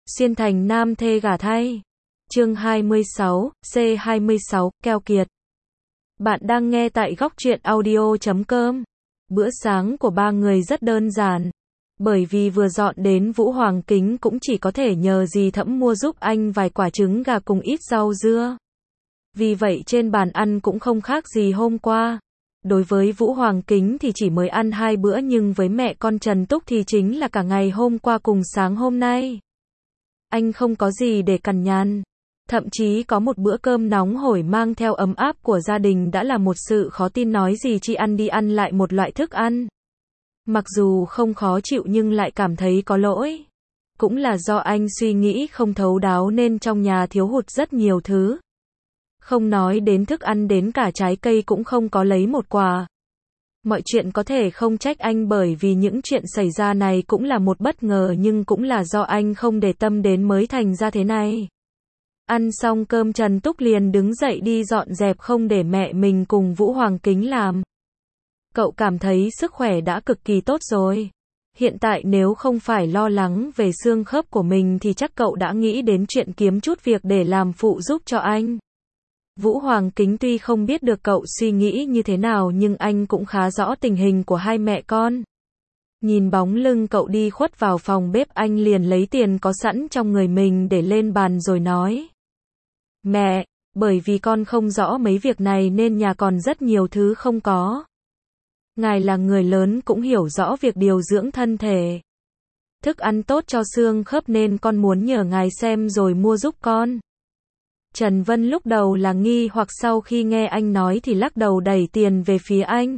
Xuyên thành nam thê gả thay. Chương 26, C26, keo kiệt. Bạn đang nghe tại góc truyện audio.com. Bữa sáng của ba người rất đơn giản. Bởi vì vừa dọn đến Vũ Hoàng Kính cũng chỉ có thể nhờ dì Thẫm mua giúp anh vài quả trứng gà cùng ít rau dưa. Vì vậy trên bàn ăn cũng không khác gì hôm qua. Đối với Vũ Hoàng Kính thì chỉ mới ăn 2 bữa, nhưng với mẹ con Trần Túc thì chính là cả ngày hôm qua cùng sáng hôm nay. Anh không có gì để cằn nhằn. Thậm chí có một bữa cơm nóng hổi mang theo ấm áp của gia đình đã là một sự khó tin, nói gì chi ăn đi ăn lại một loại thức ăn. Mặc dù không khó chịu nhưng lại cảm thấy có lỗi. Cũng là do anh suy nghĩ không thấu đáo nên trong nhà thiếu hụt rất nhiều thứ. Không nói đến thức ăn, đến cả trái cây cũng không có lấy một quả. Mọi chuyện có thể không trách anh, bởi vì những chuyện xảy ra này cũng là một bất ngờ, nhưng cũng là do anh không để tâm đến mới thành ra thế này. Ăn xong cơm Trần Túc liền đứng dậy đi dọn dẹp, không để mẹ mình cùng Vũ Hoàng Kính làm. Cậu cảm thấy sức khỏe đã cực kỳ tốt rồi. Hiện tại nếu không phải lo lắng về xương khớp của mình thì chắc cậu đã nghĩ đến chuyện kiếm chút việc để làm phụ giúp cho anh. Vũ Hoàng Kính tuy không biết được cậu suy nghĩ như thế nào, nhưng anh cũng khá rõ tình hình của hai mẹ con. Nhìn bóng lưng cậu đi khuất vào phòng bếp, anh liền lấy tiền có sẵn trong người mình để lên bàn rồi nói: Mẹ, bởi vì con không rõ mấy việc này nên nhà còn rất nhiều thứ không có. Ngài là người lớn cũng hiểu rõ việc điều dưỡng thân thể, thức ăn tốt cho xương khớp, nên con muốn nhờ ngài xem rồi mua giúp con. Trần Vân lúc đầu là nghi hoặc, sau khi nghe anh nói thì lắc đầu đẩy tiền về phía anh.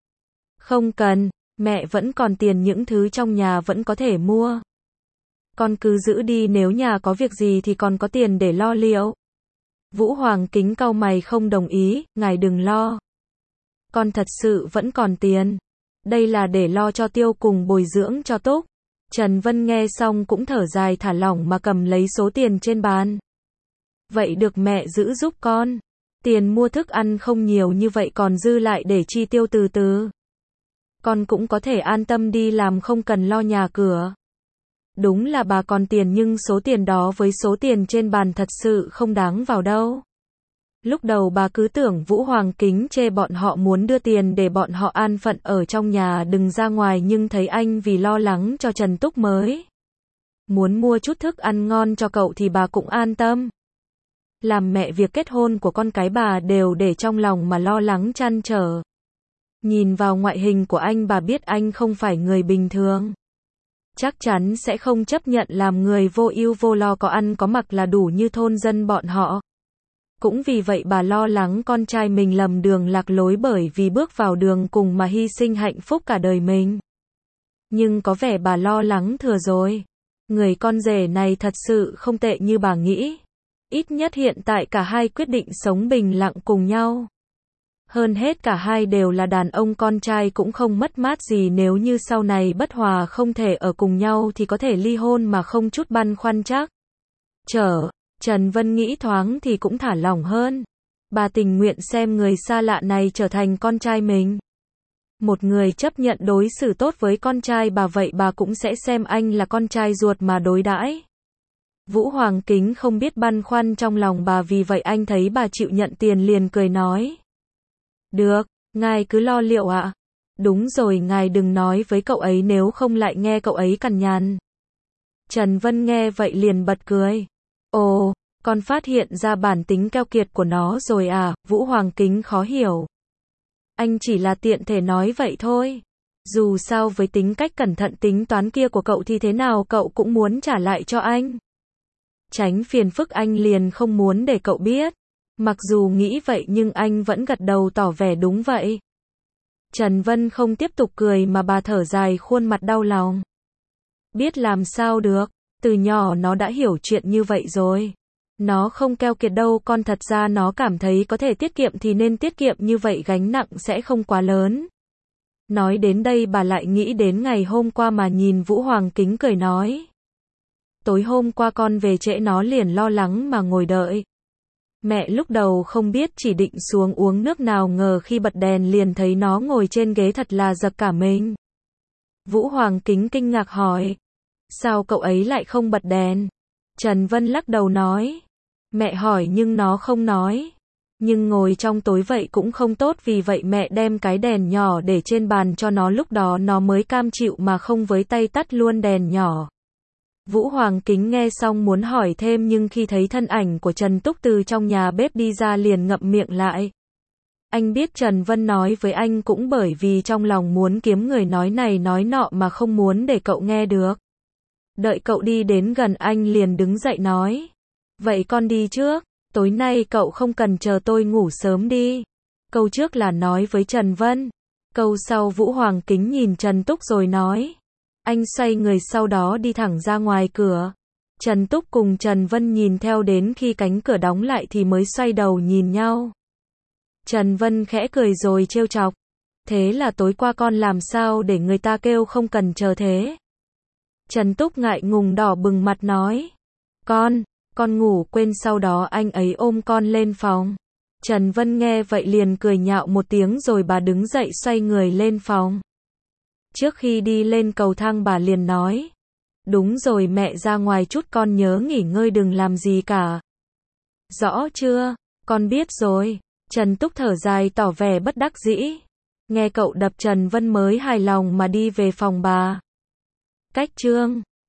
Không cần, mẹ vẫn còn tiền, những thứ trong nhà vẫn có thể mua. Con cứ giữ đi, nếu nhà có việc gì thì còn có tiền để lo liệu. Vũ Hoàng Kính cau mày không đồng ý: Ngài đừng lo. Con thật sự vẫn còn tiền. Đây là để lo cho Tiêu cùng bồi dưỡng cho Túc. Trần Vân nghe xong cũng thở dài thả lỏng mà cầm lấy số tiền trên bàn. Vậy được, mẹ giữ giúp con. Tiền mua thức ăn không nhiều như vậy, còn dư lại để chi tiêu từ từ. Con cũng có thể an tâm đi làm, không cần lo nhà cửa. Đúng là bà còn tiền, nhưng số tiền đó với số tiền trên bàn thật sự không đáng vào đâu. Lúc đầu bà cứ tưởng Vũ Hoàng Kính chê bọn họ muốn đưa tiền để bọn họ an phận ở trong nhà đừng ra ngoài, nhưng thấy anh vì lo lắng cho Trần Túc mới muốn mua chút thức ăn ngon cho cậu thì bà cũng an tâm. Làm mẹ, việc kết hôn của con cái bà đều để trong lòng mà lo lắng trăn trở. Nhìn vào ngoại hình của anh, bà biết anh không phải người bình thường. Chắc chắn sẽ không chấp nhận làm người vô ưu vô lo, có ăn có mặc là đủ như thôn dân bọn họ. Cũng vì vậy bà lo lắng con trai mình lầm đường lạc lối, bởi vì bước vào đường cùng mà hy sinh hạnh phúc cả đời mình. Nhưng có vẻ bà lo lắng thừa rồi. Người con rể này thật sự không tệ như bà nghĩ. Ít nhất hiện tại cả hai quyết định sống bình lặng cùng nhau. Hơn hết cả hai đều là đàn ông, con trai cũng không mất mát gì, nếu như sau này bất hòa không thể ở cùng nhau thì có thể ly hôn mà không chút băn khoăn chắc. Trần Vân nghĩ thoáng thì cũng thả lỏng hơn. Bà tình nguyện xem người xa lạ này trở thành con trai mình. Một người chấp nhận đối xử tốt với con trai bà, vậy bà cũng sẽ xem anh là con trai ruột mà đối đãi. Vũ Hoàng Kính không biết băn khoăn trong lòng bà, vì vậy anh thấy bà chịu nhận tiền liền cười nói: Được, ngài cứ lo liệu ạ. Đúng rồi, ngài đừng nói với cậu ấy, nếu không lại nghe cậu ấy cằn nhằn. Trần Vân nghe vậy liền bật cười. Ồ, con phát hiện ra bản tính keo kiệt của nó rồi à? Vũ Hoàng Kính khó hiểu. Anh chỉ là tiện thể nói vậy thôi. Dù sao với tính cách cẩn thận tính toán kia của cậu thì thế nào cậu cũng muốn trả lại cho anh. Tránh phiền phức, anh liền không muốn để cậu biết. Mặc dù nghĩ vậy nhưng anh vẫn gật đầu tỏ vẻ đúng vậy. Trần Vân không tiếp tục cười mà bà thở dài, khuôn mặt đau lòng. Biết làm sao được, từ nhỏ nó đã hiểu chuyện như vậy rồi. Nó không keo kiệt đâu con, thật ra nó cảm thấy có thể tiết kiệm thì nên tiết kiệm, như vậy gánh nặng sẽ không quá lớn. Nói đến đây bà lại nghĩ đến ngày hôm qua mà nhìn Vũ Hoàng Kính cười nói: Tối hôm qua con về trễ, nó liền lo lắng mà ngồi đợi. Mẹ lúc đầu không biết, chỉ định xuống uống nước, nào ngờ khi bật đèn liền thấy nó ngồi trên ghế, thật là giật cả mình. Vũ Hoàng Kính kinh ngạc hỏi: Sao cậu ấy lại không bật đèn? Trần Vân lắc đầu nói. Mẹ hỏi nhưng nó không nói. Nhưng ngồi trong tối vậy cũng không tốt, vì vậy mẹ đem cái đèn nhỏ để trên bàn cho nó, lúc đó nó mới cam chịu mà không với tay tắt luôn đèn nhỏ. Vũ Hoàng Kính nghe xong muốn hỏi thêm, nhưng khi thấy thân ảnh của Trần Túc từ trong nhà bếp đi ra liền ngậm miệng lại. Anh biết Trần Vân nói với anh cũng bởi vì trong lòng muốn kiếm người nói này nói nọ mà không muốn để cậu nghe được. Đợi cậu đi đến gần anh liền đứng dậy nói. Vậy con đi trước, tối nay cậu không cần chờ tôi ngủ sớm đi. Câu trước là nói với Trần Vân. Câu sau Vũ Hoàng Kính nhìn Trần Túc rồi nói. Anh xoay người sau đó đi thẳng ra ngoài cửa. Trần Túc cùng Trần Vân nhìn theo đến khi cánh cửa đóng lại thì mới xoay đầu nhìn nhau. Trần Vân khẽ cười rồi trêu chọc. Thế là tối qua con làm sao để người ta kêu không cần chờ thế? Trần Túc ngại ngùng đỏ bừng mặt nói. Con ngủ quên, sau đó anh ấy ôm con lên phòng. Trần Vân nghe vậy liền cười nhạo một tiếng rồi bà đứng dậy xoay người lên phòng. Trước khi đi lên cầu thang bà liền nói. Đúng rồi, mẹ ra ngoài chút, con nhớ nghỉ ngơi đừng làm gì cả. Rõ chưa? Con biết rồi. Trần Túc thở dài tỏ vẻ bất đắc dĩ. Nghe cậu đập Trần Vân mới hài lòng mà đi về phòng bà. Cách chương